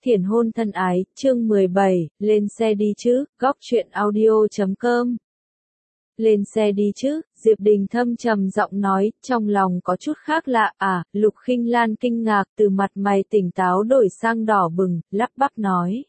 Thiền hôn thân ái, chương 17, lên xe đi chứ, góc truyện audio.com. Lên xe đi chứ, Diệp Đình Thâm trầm giọng nói, trong lòng có chút khác lạ, Lục Khinh Lan kinh ngạc từ mặt mày tỉnh táo đổi sang đỏ bừng, lắp bắp nói.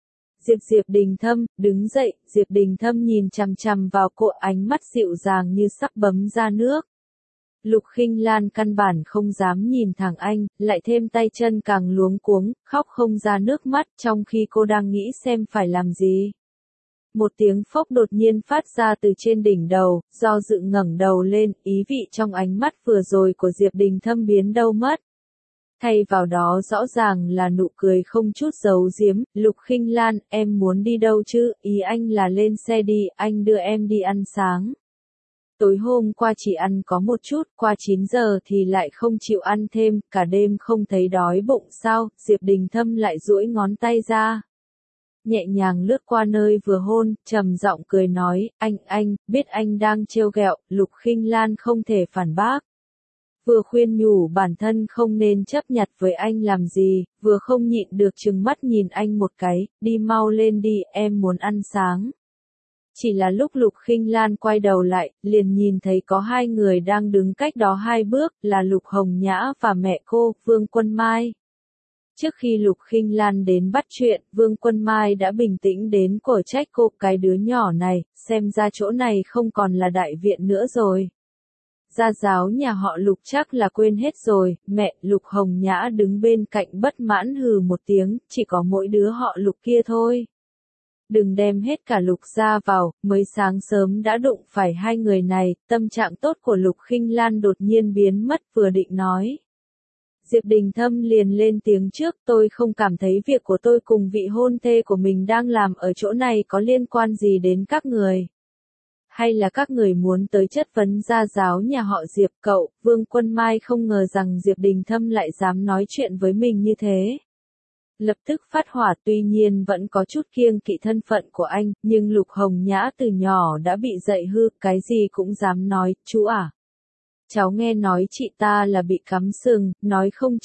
Diệp Đình Thâm, đứng dậy, Diệp Đình Thâm nhìn chằm chằm vào cô, ánh mắt dịu dàng như sắp bấm ra nước. Lục Khinh Lan căn bản không dám nhìn thẳng anh, lại thêm tay chân càng luống cuống, khóc không ra nước mắt trong khi cô đang nghĩ xem phải làm gì. Một tiếng phốc đột nhiên phát ra từ trên đỉnh đầu, do dự ngẩng đầu lên, ý vị trong ánh mắt vừa rồi của Diệp Đình Thâm biến đâu mất. Thay vào đó rõ ràng là nụ cười không chút giấu giếm, Lục Khinh Lan, em muốn đi đâu chứ, ý anh là lên xe đi, anh đưa em đi ăn sáng. Tối hôm qua chỉ ăn có một chút, qua 9 giờ thì lại không chịu ăn thêm, cả đêm không thấy đói bụng sao, Diệp Đình Thâm lại duỗi ngón tay ra. Nhẹ nhàng lướt qua nơi vừa hôn, trầm giọng cười nói, anh, biết anh đang trêu ghẹo, Lục Khinh Lan không thể phản bác. Vừa khuyên nhủ bản thân không nên chấp nhặt với anh làm gì, vừa không nhịn được trừng mắt nhìn anh một cái, đi mau lên đi, em muốn ăn sáng. Chỉ là lúc Lục Khinh Lan quay đầu lại, liền nhìn thấy có hai người đang đứng cách đó 2 bước, là Lục Hồng Nhã và mẹ cô, Vương Quân Mai. Trước khi Lục Khinh Lan đến bắt chuyện, Vương Quân Mai đã bình tĩnh đến cổ trách cô, cái đứa nhỏ này, xem ra chỗ này không còn là đại viện nữa rồi. Gia giáo nhà họ Lục chắc là quên hết rồi, mẹ, Lục Hồng Nhã đứng bên cạnh bất mãn hừ một tiếng, chỉ có mỗi đứa họ Lục kia thôi. Đừng đem hết cả Lục ra vào, mới sáng sớm đã đụng phải hai người này, tâm trạng tốt của Lục Khinh Lan đột nhiên biến mất vừa định nói. Diệp Đình Thâm liền lên tiếng trước, tôi không cảm thấy việc của tôi cùng vị hôn thê của mình đang làm ở chỗ này có liên quan gì đến các người. Hay là các người muốn tới chất vấn gia giáo nhà họ Diệp cậu, Vương Quân Mai không ngờ rằng Diệp Đình Thâm lại dám nói chuyện với mình như thế. Lập tức phát hỏa tuy nhiên vẫn có chút kiêng kỵ thân phận của anh, nhưng Lục Hồng Nhã từ nhỏ đã bị dạy hư, cái gì cũng dám nói, chú à. Cháu nghe nói chị ta là bị cắm sừng, nói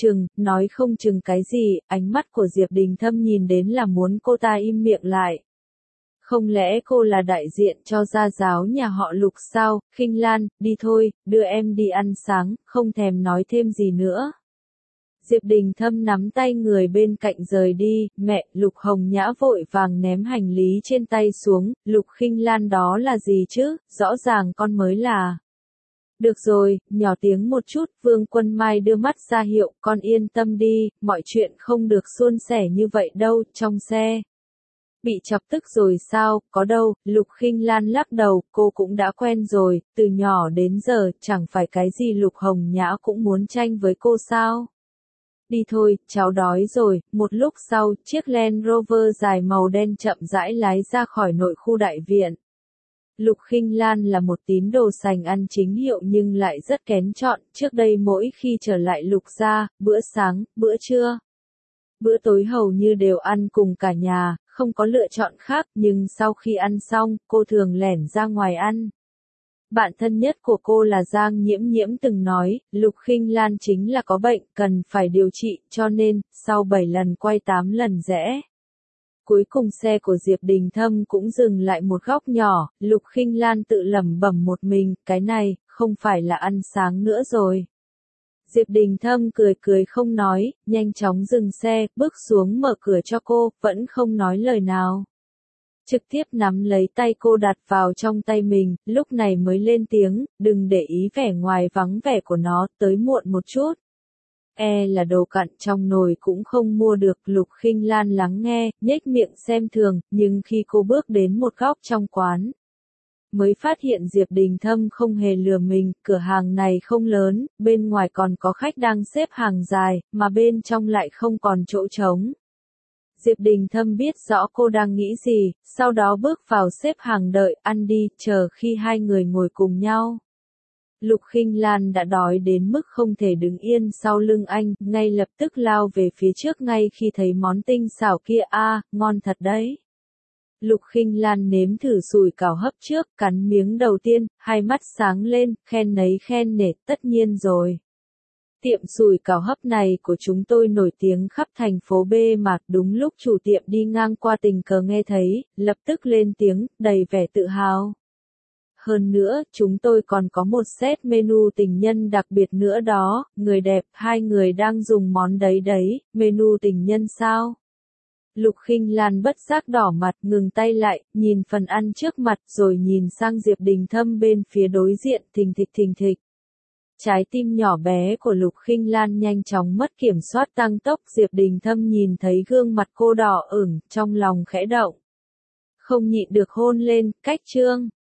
không chừng cái gì, ánh mắt của Diệp Đình Thâm nhìn đến là muốn cô ta im miệng lại. Không lẽ cô là đại diện cho gia giáo nhà họ Lục sao, Khinh Lan, đi thôi, đưa em đi ăn sáng, không thèm nói thêm gì nữa. Diệp Đình Thâm nắm tay người bên cạnh rời đi, mẹ, Lục Hồng Nhã vội vàng ném hành lý trên tay xuống, Lục Khinh Lan đó là gì chứ, rõ ràng con mới là. Được rồi, nhỏ tiếng một chút, Vương Quân Mai đưa mắt ra hiệu, con yên tâm đi, mọi chuyện không được suôn sẻ như vậy đâu, trong xe. Bị chọc tức rồi sao, có đâu, Lục Khinh Lan lắc đầu, cô cũng đã quen rồi, từ nhỏ đến giờ, chẳng phải cái gì Lục Hồng Nhã cũng muốn tranh với cô sao. Đi thôi, cháu đói rồi, một lúc sau, chiếc Land Rover dài màu đen chậm rãi lái ra khỏi nội khu đại viện. Lục Khinh Lan là một tín đồ sành ăn chính hiệu nhưng lại rất kén chọn, trước đây mỗi khi trở lại Lục gia, bữa sáng, bữa trưa, bữa tối hầu như đều ăn cùng cả nhà, không có lựa chọn khác, nhưng sau khi ăn xong, cô thường lẻn ra ngoài ăn. Bạn thân nhất của cô là Giang Nhiễm Nhiễm từng nói, Lục Khinh Lan chính là có bệnh, cần phải điều trị, cho nên, sau 7 lần quay 8 lần rẽ. Cuối cùng xe của Diệp Đình Thâm cũng dừng lại một góc nhỏ, Lục Khinh Lan tự lẩm bẩm một mình, cái này, không phải là ăn sáng nữa rồi. Diệp Đình Thâm cười không nói, nhanh chóng dừng xe, bước xuống mở cửa cho cô, vẫn không nói lời nào. Trực tiếp nắm lấy tay cô đặt vào trong tay mình, lúc này mới lên tiếng, đừng để ý vẻ ngoài vắng vẻ của nó, tới muộn một chút. Là đồ cặn trong nồi cũng không mua được, Lục Khinh Lan lắng nghe, nhếch miệng xem thường, nhưng khi cô bước đến một góc trong quán, mới phát hiện Diệp Đình Thâm không hề lừa mình, cửa hàng này không lớn, bên ngoài còn có khách đang xếp hàng dài, mà bên trong lại không còn chỗ trống. Diệp Đình Thâm biết rõ cô đang nghĩ gì, sau đó bước vào xếp hàng đợi, ăn đi, chờ khi hai người ngồi cùng nhau. Lục Khinh Lan đã đói đến mức không thể đứng yên sau lưng anh, ngay lập tức lao về phía trước ngay khi thấy món tinh xảo kia, ngon thật đấy. Lục Khinh Lan nếm thử sủi cảo hấp trước, cắn miếng đầu tiên, hai mắt sáng lên, khen nấy khen nể, tất nhiên rồi. Tiệm sủi cảo hấp này của chúng tôi nổi tiếng khắp thành phố B mà, đúng lúc chủ tiệm đi ngang qua tình cờ nghe thấy, lập tức lên tiếng, đầy vẻ tự hào. Hơn nữa, chúng tôi còn có một set menu tình nhân đặc biệt nữa đó, người đẹp, hai người đang dùng món đấy đấy, menu tình nhân sao? Lục Khinh Lan bất giác đỏ mặt, ngừng tay lại, nhìn phần ăn trước mặt rồi nhìn sang Diệp Đình Thâm bên phía đối diện, thình thịch thình thịch. Trái tim nhỏ bé của Lục Khinh Lan nhanh chóng mất kiểm soát tăng tốc, Diệp Đình Thâm nhìn thấy gương mặt cô đỏ ửng, trong lòng khẽ động. Không nhịn được hôn lên, cách chương.